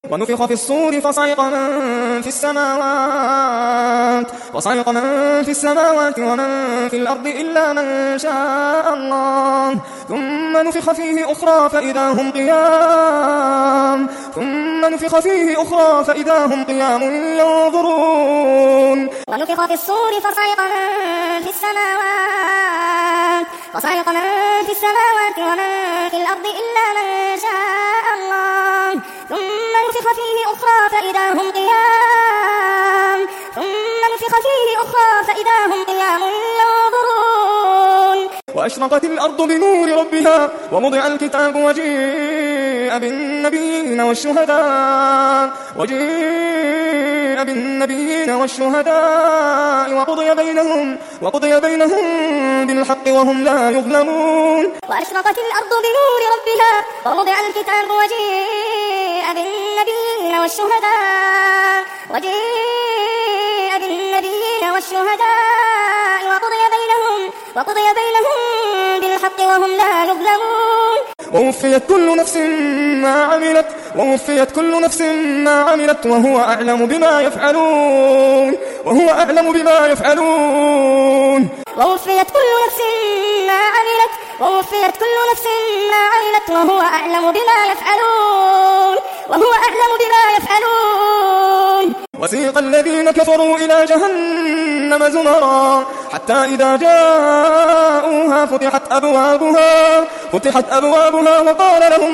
ونفخ في الصور فصعق من في السماوات ومن في الأرض إلا من شاء الله ثم نفخ فيه أخرى فإذا هم قيام ينظرون ونفخ في الصور فصعق من في السماوات ومن في الأرض إلا من شاء الله ثم نفخ فيه أخرى فإذا هم قيام ينظرون وأشرقت الأرض بنور ربها ووضع الكتاب وجيء بالنبيين والشهداء وقضي بينهم بالحق وهم لا يظلمون وأشرقت الأرض بنور ربها ووضع الكتاب وجيء بالنبيين والشهداء وقضي بينهم بالحق وهم لا يظلمون ووفيت كل نفس ما عملت وهو أعلم بما يفعلون ووفيت كل نفس ما عملت وهو أعلم بما يفعلون وسيق الذين كفروا إلى جهنم زمرا حتى إذا جاءوها فتحت أبوابها وقال لهم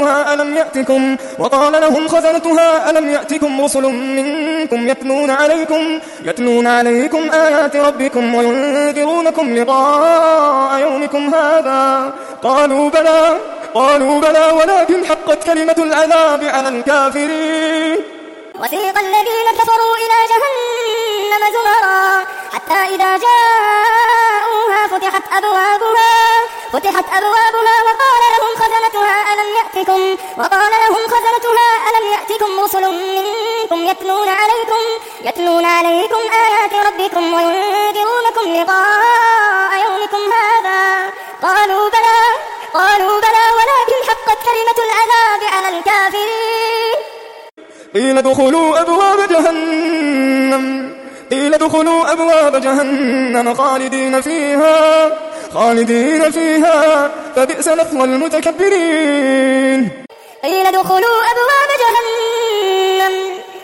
خزنتها ألم يأتكم رسل منكم يتلون عليكم آيات ربكم وينذرونكم لقاء يومكم هذا قالوا بلى ولكن حقت كلمة العذاب على الكافرين وسيق الذين كفروا إلى جهنم زمرا حتى إذا جاءوها فتحت أبوابها وقال لهم خزنتها ألم يأتكم رسل منكم يتلون عليكم آيات ربكم وينذرونكم لقاء يومكم هذا قالوا بلى ولكن حقت كلمة العذاب على الكافرين قيل ادخلوا أبواب جهنم خالدين فيها فبئس مثوى المتكبرين قيل ادخلوا أبواب جهنم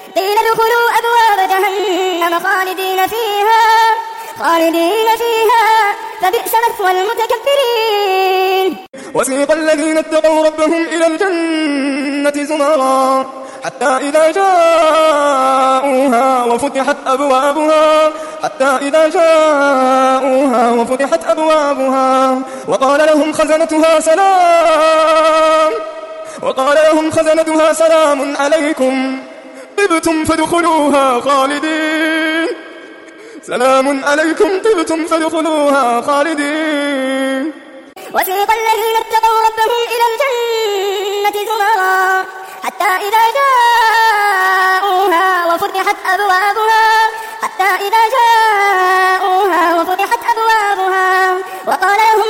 خالدين فيها فبئس مثوى المتكبرين وسيق الذين اتقوا ربهم إلى الجنة زمرا حتى إذا جاءوها وفتحت أبوابها وقال لهم خزنتها سلام عليكم طبتم فادخلوها خالدين وسيق الذين اتقوا ربهم إلى الجنة زمرا حتى إذا جاءوها وفتحت أبوابها وقال لهم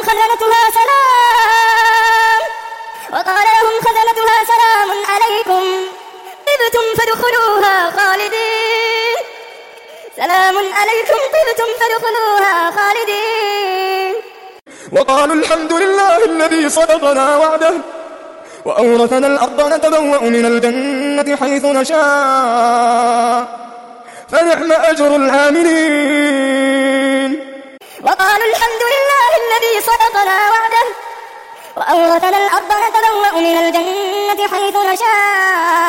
خزنتها سلام عليكم طبتم فادخلوها خالدين وقالوا الحمد لله الذي صدقنا وعده وأورثنا الأرض نتبوأ من الجنة حيث نشاء فنعم أجر العاملين وقالوا الحمد لله الذي صدقنا وعده وأورثنا الأرض نتبوأ من الجنة حيث نشاء